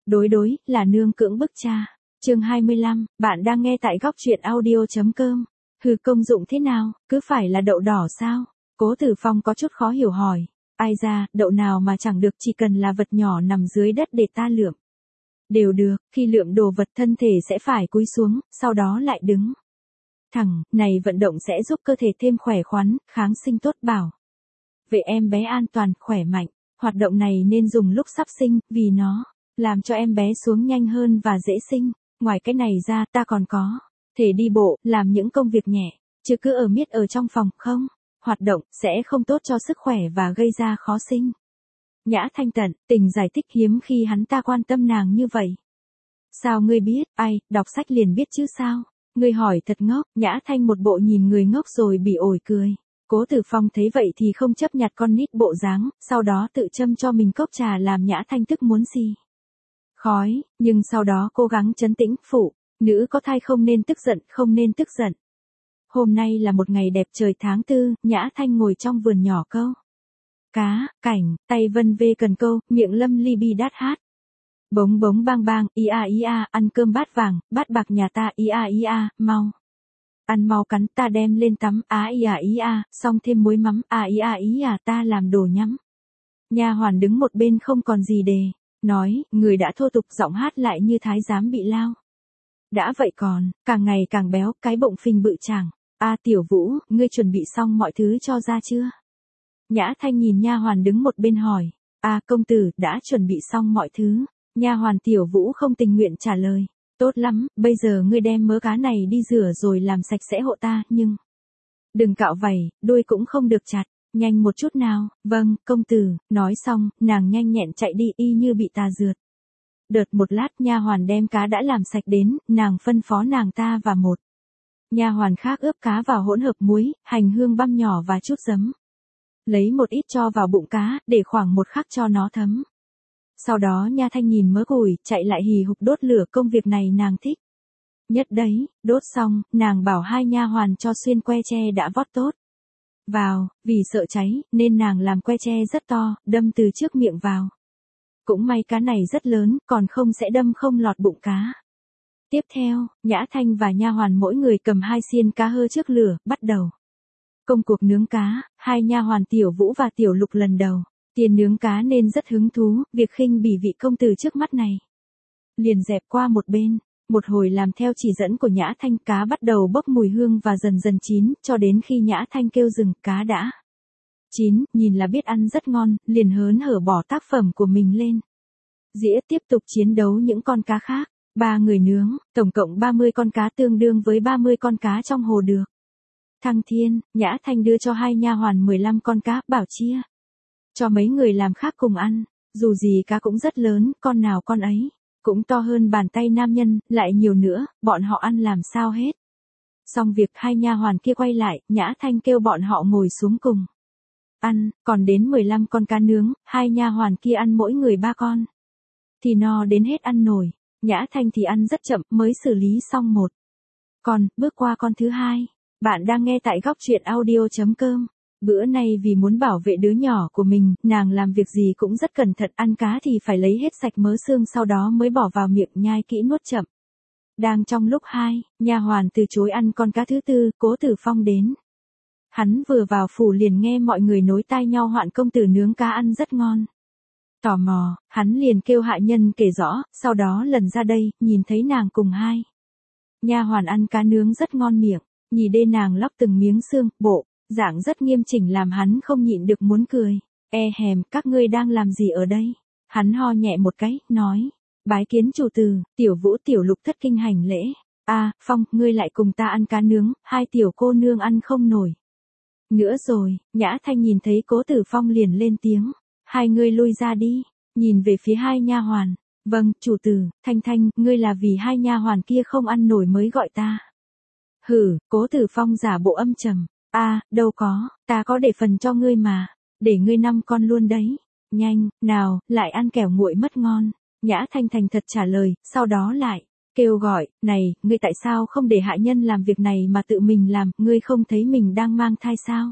Đối, là nương cưỡng bức cha. Chương 25, bạn đang nghe tại góc truyện audio.com. Hừ, công dụng thế nào, cứ phải là đậu đỏ sao? Cố Tử Phong có chút khó hiểu hỏi. Ai ra, đậu nào mà chẳng được, chỉ cần là vật nhỏ nằm dưới đất để ta lượm. Đều được, khi lượm đồ vật thân thể sẽ phải cúi xuống, sau đó lại đứng thẳng, này vận động sẽ giúp cơ thể thêm khỏe khoắn, kháng sinh tốt bảo vệ em bé an toàn, khỏe mạnh. Hoạt động này nên dùng lúc sắp sinh, vì nó làm cho em bé xuống nhanh hơn và dễ sinh. Ngoài cái này ra, ta còn có thể đi bộ, làm những công việc nhẹ, chứ cứ ở miết ở trong phòng, không. Hoạt động sẽ không tốt cho sức khỏe và gây ra khó sinh. Nhã Thanh tận tình giải thích, hiếm khi hắn ta quan tâm nàng như vậy. Sao ngươi biết? Ai, đọc sách liền biết chứ sao? Ngươi hỏi thật ngốc. Nhã Thanh một bộ nhìn người ngốc rồi bỉ ổi cười. Cố Tử Phong thấy vậy thì không chấp nhặt con nít bộ dáng, sau đó tự châm cho mình cốc trà làm Nhã Thanh tức muốn xì khói, nhưng sau đó cố gắng trấn tĩnh, phụ nữ có thai không nên tức giận, không nên tức giận. Hôm nay là một ngày đẹp trời tháng 4, Nhã Thanh ngồi trong vườn nhỏ câu cá, cảnh, tay vân vê cần câu, miệng lâm ly bi đát hát. Bống bống bang bang, ia, ăn cơm bát vàng, bát bạc nhà ta, ia, mau. Ăn mau cắn, ta đem lên tắm, ia, xong thêm muối mắm, ia, ta làm đồ nhắm. Nha hoàn đứng một bên không còn gì để nói, người đã thô tục, giọng hát lại như thái giám bị lao. Đã vậy còn, càng ngày càng béo, cái bụng phình bự chàng. Tiểu Vũ, ngươi chuẩn bị xong mọi thứ cho ra chưa? Nhã Thanh nhìn nha hoàn đứng một bên hỏi. Công tử, đã chuẩn bị xong mọi thứ. Nha hoàn Tiểu Vũ không tình nguyện trả lời. Tốt lắm, bây giờ ngươi đem mớ cá này đi rửa rồi làm sạch sẽ hộ ta, nhưng đừng cạo vảy, đuôi cũng không được chặt, nhanh một chút nào. Vâng, công tử. Nói xong, nàng nhanh nhẹn chạy đi y như bị tà rượt. Đợt một lát nha hoàn đem cá đã làm sạch đến, nàng phân phó nàng ta và một nha hoàn khác ướp cá vào hỗn hợp muối, hành hương băm nhỏ và chút giấm. Lấy một ít cho vào bụng cá, để khoảng một khắc cho nó thấm. Sau đó Nha Thanh nhìn mớ củi, chạy lại hì hục đốt lửa, công việc này nàng thích nhất đấy. Đốt xong, nàng bảo hai nha hoàn cho xuyên que tre đã vót tốt vào, vì sợ cháy, nên nàng làm que tre rất to, đâm từ trước miệng vào. Cũng may cá này rất lớn, còn không sẽ đâm không lọt bụng cá. Tiếp theo, Nhã Thanh và nha hoàn mỗi người cầm 2 xiên cá hơ trước lửa, bắt đầu công cuộc nướng cá. Hai nha hoàn Tiểu Vũ và Tiểu Lục lần đầu tiên nướng cá nên rất hứng thú, việc khinh bỉ vị công tử trước mắt này liền dẹp qua một bên. Một hồi làm theo chỉ dẫn của Nhã Thanh, cá bắt đầu bốc mùi hương và dần dần chín, cho đến khi Nhã Thanh kêu dừng, cá đã chín, nhìn là biết ăn rất ngon, liền hớn hở bỏ tác phẩm của mình lên dĩa, tiếp tục chiến đấu những con cá khác. 3 người nướng, tổng cộng 30 con cá, tương đương với 30 con cá trong hồ được thăng thiên. Nhã Thanh đưa cho hai nha hoàn 15 con cá, bảo chia cho mấy người làm khác cùng ăn. Dù gì cá cũng rất lớn, con nào con ấy cũng to hơn bàn tay nam nhân, lại nhiều nữa, bọn họ ăn làm sao hết. Xong việc, hai nha hoàn kia quay lại, Nhã Thanh kêu bọn họ ngồi xuống cùng ăn, còn đến 15 con cá nướng, hai nha hoàn kia ăn mỗi người 3 con thì no đến hết ăn nổi. Nhã Thanh thì ăn rất chậm, mới xử lý xong một con, bước qua con thứ hai. Bạn đang nghe tại góc truyện audio.com. Bữa nay vì muốn bảo vệ đứa nhỏ của mình, nàng làm việc gì cũng rất cẩn thận, ăn cá thì phải lấy hết sạch mớ xương, sau đó mới bỏ vào miệng nhai kỹ nuốt chậm. Đang trong lúc hai nha hoàn từ chối ăn con cá thứ tư, Cố Tử Phong đến. Hắn vừa vào phủ liền nghe mọi người nối tai nhau hoạn công tử nướng cá ăn rất ngon. Tò mò, hắn liền kêu hạ nhân kể rõ, sau đó lần ra đây, nhìn thấy nàng cùng hai nha hoàn ăn cá nướng rất ngon miệng, nhìn đê nàng lóc từng miếng xương, bộ dạng rất nghiêm chỉnh làm hắn không nhịn được muốn cười. Hèm, các ngươi đang làm gì ở đây? Hắn ho nhẹ một cái, nói, bái kiến chủ tử. Tiểu Vũ Tiểu Lục thất kinh hành lễ. Phong, ngươi lại cùng ta ăn cá nướng, hai tiểu cô nương ăn không nổi nữa rồi. Nhã Thanh nhìn thấy Cố Tử Phong liền lên tiếng, hai ngươi lui ra đi. Nhìn về phía hai nha hoàn. Vâng, chủ tử. Thanh, ngươi là vì hai nha hoàn kia không ăn nổi mới gọi ta. Hử, Cố Tử Phong giả bộ âm trầm. Đâu có, ta có để phần cho ngươi mà, để ngươi 5 con luôn đấy. Nhanh, nào, lại ăn kẻo nguội mất ngon. Nhã Thanh thành thật trả lời, sau đó lại kêu gọi, này, ngươi tại sao không để hạ nhân làm việc này mà tự mình làm, ngươi không thấy mình đang mang thai sao?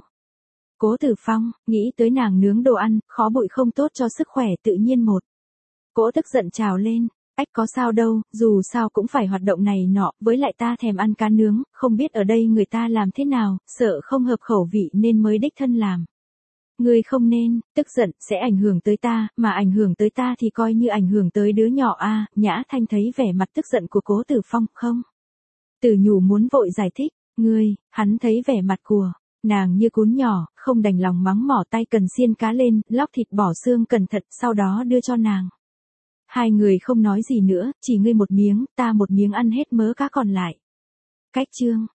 Cố Tử Phong, nghĩ tới nàng nướng đồ ăn, khó bụi không tốt cho sức khỏe, tự nhiên một cỗ tức giận trào lên. Ách có sao đâu, dù sao cũng phải hoạt động này nọ, với lại ta thèm ăn cá nướng, không biết ở đây người ta làm thế nào, sợ không hợp khẩu vị nên mới đích thân làm. Ngươi không nên, tức giận, sẽ ảnh hưởng tới ta, mà ảnh hưởng tới ta thì coi như ảnh hưởng tới đứa nhỏ a. Nhã Thanh thấy vẻ mặt tức giận của Cố Tử Phong, không. Tử Nhủ muốn vội giải thích, hắn thấy vẻ mặt của nàng như cún nhỏ, không đành lòng mắng mỏ tay cần xiên cá lên, lóc thịt bỏ xương cẩn thận, sau đó đưa cho nàng. Hai người không nói gì nữa, chỉ ngươi một miếng, ta một miếng ăn hết mớ cá còn lại. Cách chương